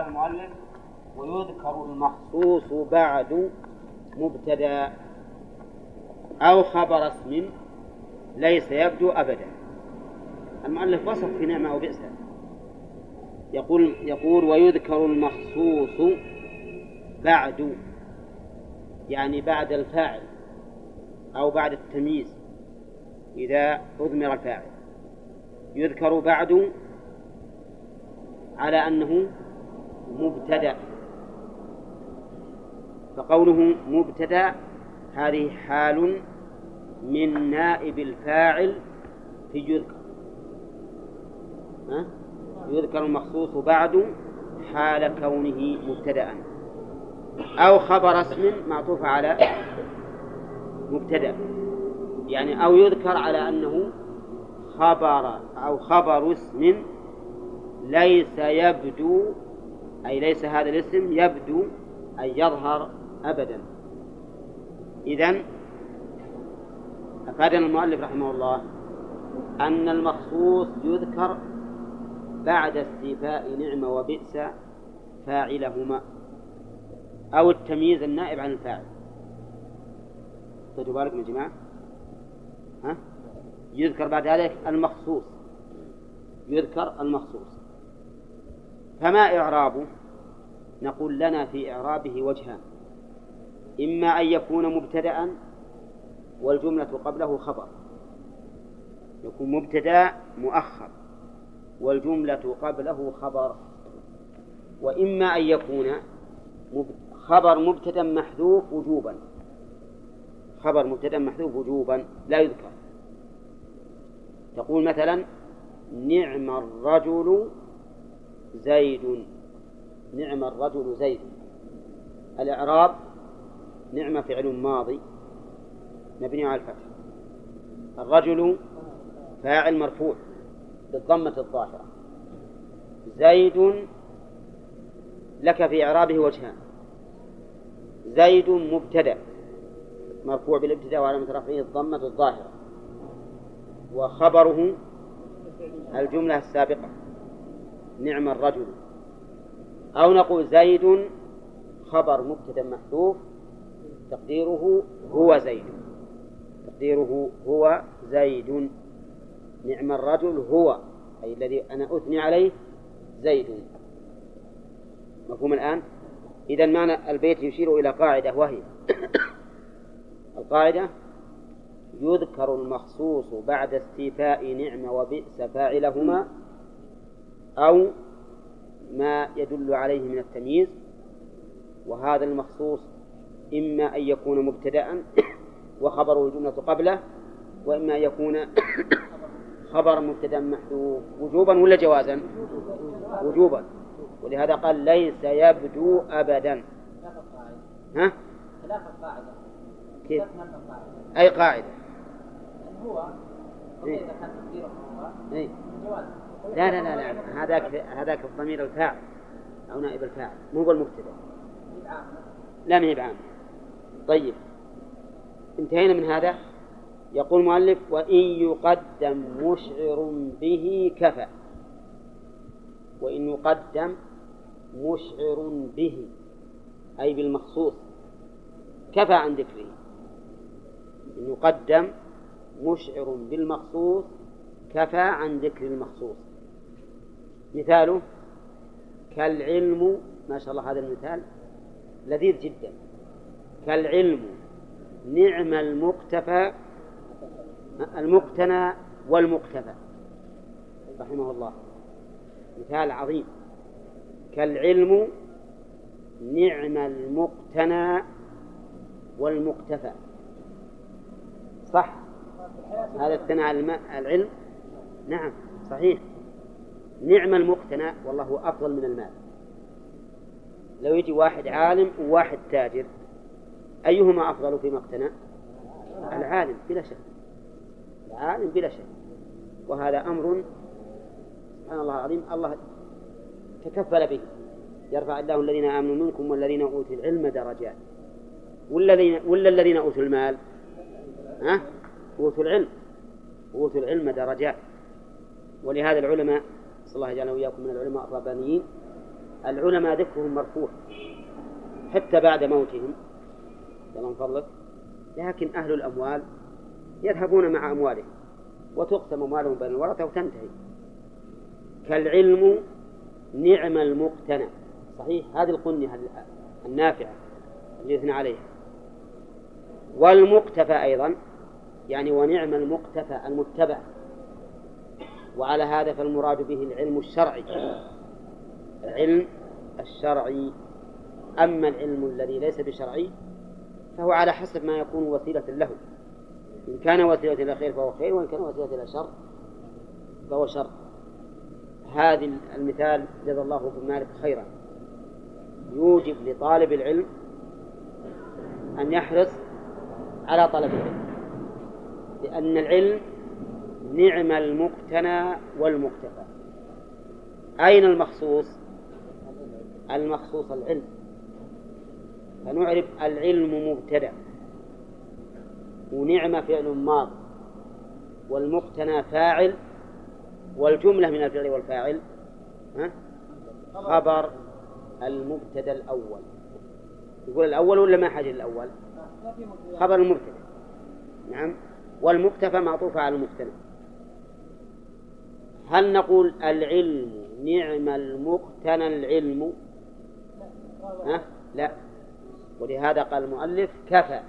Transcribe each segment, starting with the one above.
قال المؤلف ويذكر المخصوص بعد مبتدأ أو خبر اسم ليس يبدو أبدا. المؤلف وصف في نعمة وبئس، يقول ويذكر المخصوص بعد، يعني بعد الفاعل أو بعد التمييز إذا أضمر الفاعل، يذكر بعد على أنه مبتدأ، فقوله مبتدأ هذه حال من نائب الفاعل في يذكر المخصوص بعد حال كونه مبتدأ، أو خبر اسم معطوف على مبتدأ، يعني أو يذكر على أنه خبر أو خبر اسم ليس يبدو، أي ليس هذا الاسم يبدو أي يظهر أبدا. إذن أفادنا المؤلف رحمه الله أن المخصوص يذكر بعد استيفاء نعمة وبئس فاعلهما أو التمييز النائب عن الفاعل. خذوا بالكم يا جماعة، يذكر بعد ذلك المخصوص، يذكر المخصوص. فما إعرابه؟ نقول لنا في إعرابه وجهان: إما أن يكون مبتدأ والجملة قبله خبر، يكون مبتدأ مؤخر والجملة قبله خبر، وإما أن يكون خبر مبتدأ محذوف وجوبا، خبر مبتدأ محذوف وجوبا لا يذكر. تقول مثلا نعم الرجل زيد، نعم الرجل زيد. الإعراب نعم فعل ماضي مبني على الفتح، الرجل فاعل مرفوع بالضمة الظاهرة، زيد لك في إعرابه وجهان: زيد مبتدأ مرفوع بالابتداء وعلامة رفعه الضمة الظاهرة، وخبره الجملة السابقة نعم الرجل. أو نقول زيد خبر مبتدأ محذوف تقديره هو زيد، تقديره هو زيد، نعم الرجل هو أي الذي أنا أثني عليه زيد. مفهوم الآن؟ إذن معنى البيت يشير إلى قاعدة، وهي القاعدة يذكر المخصوص بعد استيفاء نعمة وبئس فاعلهما أو ما يدل عليه من التمييز، وهذا المخصوص إما أن يكون مبتدأ وخبره الجملة قبله، وإما أن يكون خبر مبتدأ محذوف وجوبا ولا جوازا؟ وجوبا، ولهذا قال ليس يبدو أبدا. ها؟ كيف؟ أي قاعدة؟ هو إيه؟ لا لا لا لا، هذاك الضمير الفاعل أو نائب الفاعل، مو هو المبتدأ. لا ما هي بعام. طيب انتهينا من هذا. يقول المؤلف وإن يقدم مشعر به كفى، وإن يقدم مشعر به أي بالمخصوص كفى عن ذكره. إن يقدم مشعر بالمخصوص كفى عن ذكر المخصوص. مثاله كالعلم، ما شاء الله هذا المثال لذيذ جدا، كالعلم نعم المقتفى المقتنى والمقتفى، رحمه الله، مثال عظيم. كالعلم نعم المقتنى والمقتفى، صح؟ هذا الثناء على العلم، نعم صحيح. نعم المقتنى والله أفضل من المال. لو يجي واحد عالم وواحد تاجر، أيهما أفضل فيما اقتنى؟ العالم بلا شك، العالم بلا شك. وهذا أمر سبحان الله العظيم الله تكفل به، يرفع الله الذين آمنوا منكم والذين أوتوا العلم درجات، ولا الذين أوتوا المال أوتوا العلم درجات. ولهذا العلماء صلى الله عليه وإياكم من العلماء الربانيين العلماء ذكرهم مرفوع حتى بعد موتهم من فضلك، لكن أهل الأموال يذهبون مع أموالهم وتقسم أموالهم بين الورثة وتنتهي. كالعلم نعم المقتنى، صحيح، هذه القنية النافعة اللي يثنى عليها. والمقتفى أيضا، يعني ونعم المقتفى المتبع. وعلى هذا فالمراد به العلم الشرعي، العلم الشرعي. أما العلم الذي ليس بشرعي فهو على حسب ما يكون وسيلة له، إن كان وسيلة إلى خير فهو خير، وإن كان وسيلة إلى شر فهو شر. هذا المثال جزا الله ابن مالك خيرا يوجب لطالب العلم أن يحرص على طلب العلم، لأن العلم نعم المقتنى والمقتفى. أين المخصوص؟ المخصوص العلم، فنعرف العلم مبتدأ، ونعم فعل ماض، والمقتنى فاعل، والجملة من الفعل والفاعل خبر المبتدأ الأول. يقول الأول ولا ما حاجة الأول؟ خبر المبتدأ، نعم. والمقتفى معطوف على المقتنى. هل نقول العلم نعم المقتنى العلم؟ لا. ولهذا قال المؤلف كفى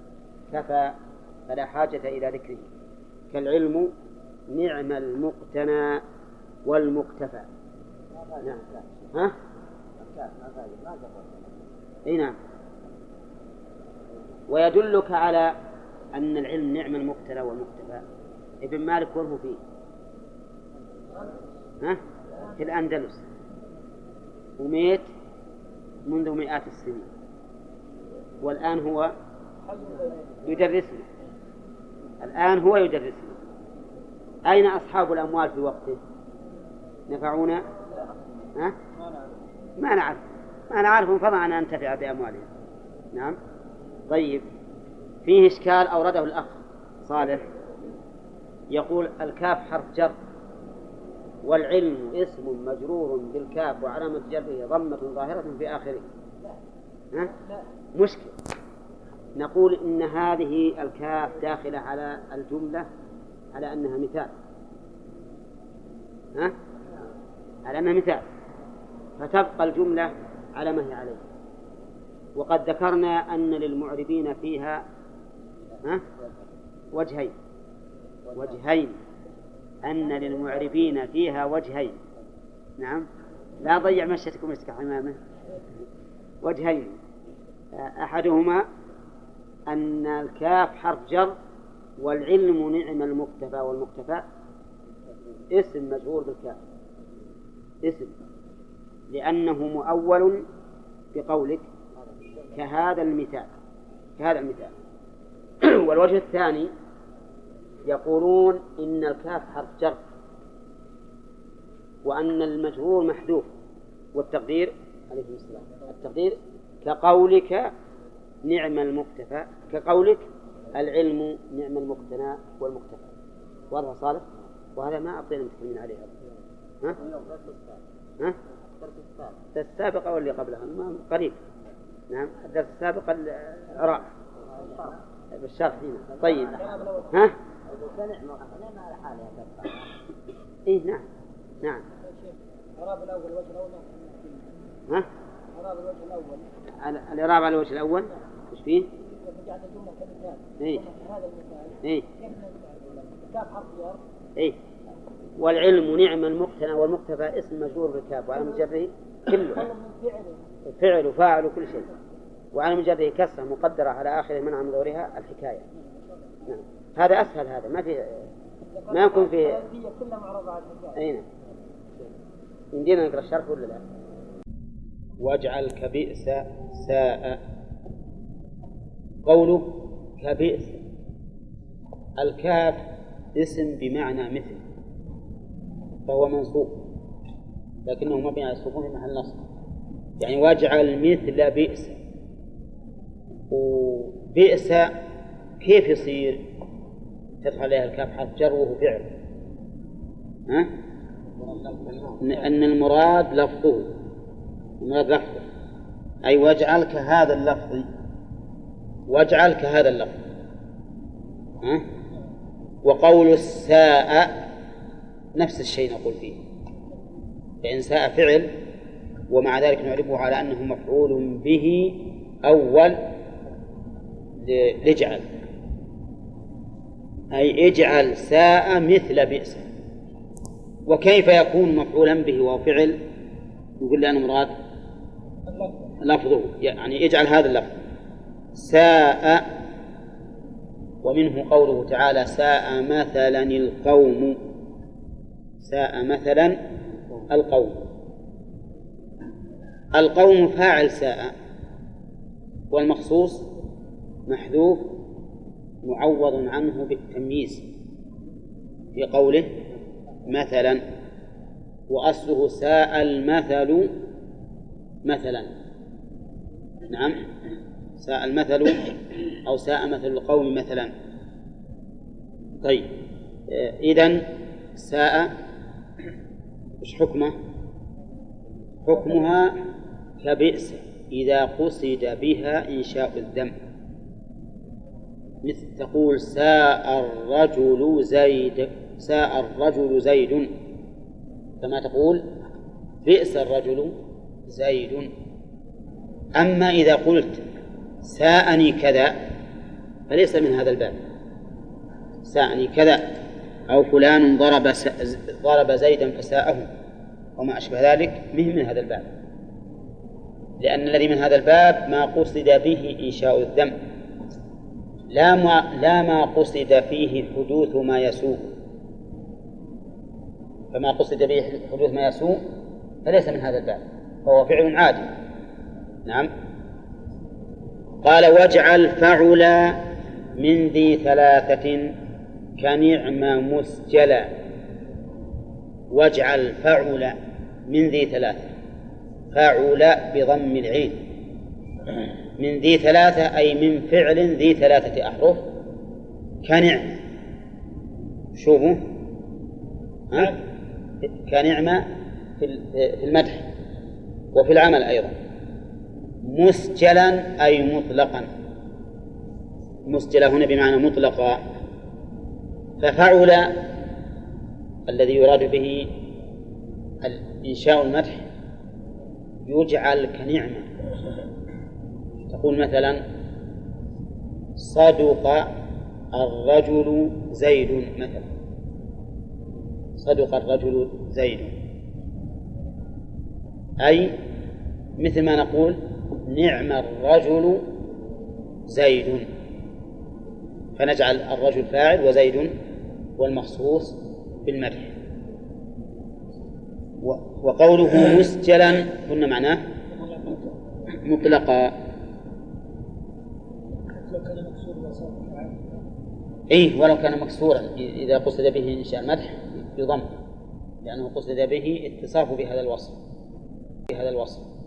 فلا حاجة إلى ذكره. كالعلم نعم المقتنى والمقتفى. نعم. اي نعم. ويدلك على أن العلم نعم المقتنى والمقتفى ابن مالك وله فيه في الأندلس، وميت منذ مئات السنين، والآن هو يدرسنا. أين أصحاب الأموال في وقته؟ نفعونا؟ ما نعرف فضلا أن ننتفع بأموالهم. نعم. طيب، فيه إشكال أورده الأخ صالح، يقول الكاف حرف جر، والعلم اسم مجرور بالكاف وعلامة جره ضمة ظاهرة في آخره. مشكل. نقول إن هذه الكاف داخلة على الجملة على أنها مثال، على أنها مثال، فتبقى الجملة على ما هي عليه. وقد ذكرنا أن للمعربين فيها وجهين، أن للمعربين فيها وجهين. نعم، لا ضيع مشيتكم يسكح أمامه. وجهين، أحدهما أن الكاف حرف جر، والعلم نعم المقتفى والمقتفى اسم مجرور بالكاف، اسم، لأنه مؤول بقولك كهذا المثال. والوجه الثاني يقولون إن الكاف حرف جر، وأن المجرور محذوف، والتقدير عليه السلام، التقدير كقولك نعم المقتفى، كقولك العلم نعم المقتنى والمقتفى. واضح صالح؟ وهذا ما أعطينا متكلمين عليه. الدرس السابق أو اللي قبلها قريب. نعم، الدرس السابق العراق بالشرح هنا. طيب، إيه نعم. الإعراب الأول الوجه الأول. الإعراب الوجه الأول. الإعراب على الوجه الأول إيش فيه؟ جعل الجملة كمثال. إيه. هذا المثال. إيه. كاف حرف جر. إيه. والعلم نعم المقتنى والمقتفى اسم مجرور بالكاف وعلى مجره كله فعل وفاعل وكل شيء، وعلى مجره كسرة مقدرة على آخره منع من ظهورها الحكاية. نعم. هذا أسهل، هذا ما يكون فيه كلها معرضة على الحكاية. أي نعم. يمدينا نقرأ الشرح ولا لا؟ واجعل كبئس ساء. قوله كبئس، الكاف اسم بمعنى مثل، فهو منصوب لكنه مبني على السكون في محل نصب. يعني واجعل مثل بئس. وبئس كيف يصير تدخل عليها الكاف حرف جر وهو فعل؟ أن المراد لفظه، المراد لفظه، أي واجعل كهذا اللفظ، واجعل كهذا اللفظ. وقول الساء نفس الشيء نقول فيه، فإن ساء فعل ومع ذلك نعرفه على أنه مفعول به أول لجعل، أي اجعل ساء مثل بئس. وكيف يكون مفعولا به وفعل؟ يقول لأنه مراد لفظه، يعني اجعل هذا اللفظ ساء. ومنه قوله تعالى ساء مثلا القوم، ساء مثلا القوم. القوم فاعل ساء، والمخصوص محذوف معوض عنه بالتمييز في قوله مثلا، وأصله ساء المثل مثلا. نعم، ساء المثل أو ساء مثل القوم مثلا. طيب، إذن ساء إيش حكمه؟ حكمها كبئس إذا قصد بها إنشاء الذم، مثل تقول ساء الرجل زيد، ساء الرجل زيد، كما تقول بئس الرجل زيد. أما إذا قلت ساءني كذا فليس من هذا الباب، ساءني كذا أو فلان ضرب زيدا فساءه وما أشبه ذلك من هذا الباب، لأن الذي من هذا الباب ما قصد به إنشاء الذم، لا ما قصد فيه حدوث ما يسوء. فما قصد به حدوث ما يسوء فليس من هذا الباب، فهو فعل عادي. نعم. قال واجعل فعل من ذي ثلاثة كنعم مسجلا. واجعل فعل من ذي ثلاثة، فعل بضم العين، من ذي ثلاثة أي من فعل ذي ثلاثة أحرف كنعم. شوفوا كنعمة في المدح وفي العمل أيضا. مسجلا أي مطلقا، مسجلا هنا بمعنى مطلقا. ففعل الذي يراد به إنشاء المدح يجعل كنعمة. تقول مثلا صدق الرجل زيد مثلا، صدق الرجل زيد، أي مثل ما نقول نعم الرجل زيد، فنجعل الرجل فاعل وزيد والمخصوص بالمدح. وقوله مسجلا قلنا معناه مطلقا. إيه، ولو كان مكسورا إذا قصد به إنشاء المدح بضم، لأنه قصد به اتصاف بهذا الوصف، بهذا الوصف.